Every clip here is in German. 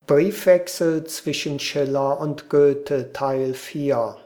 Briefwechsel zwischen Schiller und Goethe Teil 4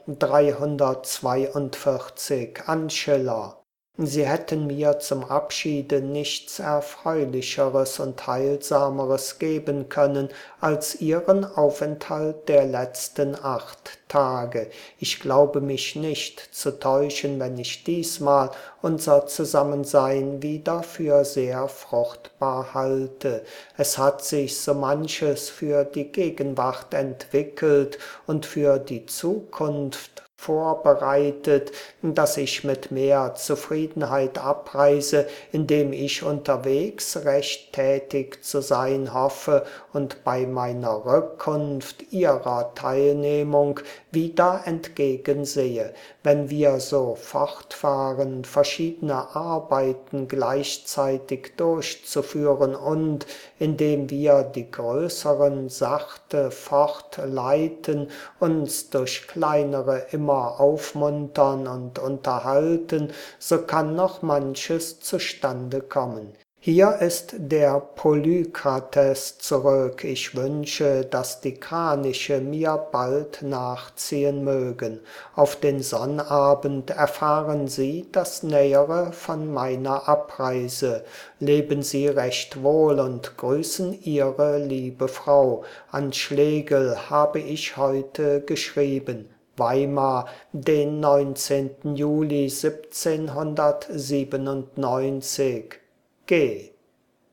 342 an Schiller. Sie hätten mir zum Abschiede nichts Erfreulicheres und Heilsameres geben können als Ihren Aufenthalt der letzten 8 Tage. Ich glaube mich nicht zu täuschen, wenn ich diesmal unser Zusammensein wieder für sehr fruchtbar halte. Es hat sich so manches für die Gegenwart entwickelt und für die Zukunft vorbereitet, dass ich mit mehr Zufriedenheit abreise, indem ich unterwegs recht tätig zu sein hoffe und bei meiner Rückkunft Ihrer Teilnehmung wieder entgegensehe. Wenn wir so fortfahren, verschiedene Arbeiten gleichzeitig durchzuführen und, indem wir die größeren sachte fortleiten, uns durch kleinere immer aufmuntern und unterhalten, so kann noch manches zustande kommen. Hier ist der Polykrates zurück. Ich wünsche, dass die Kraniche mir bald nachziehen mögen. Auf den Sonnabend erfahren Sie das Nähere von meiner Abreise. Leben Sie recht wohl und grüßen Ihre liebe Frau. An Schlegel habe ich heute geschrieben. Weimar, den 19. Juli 1797. G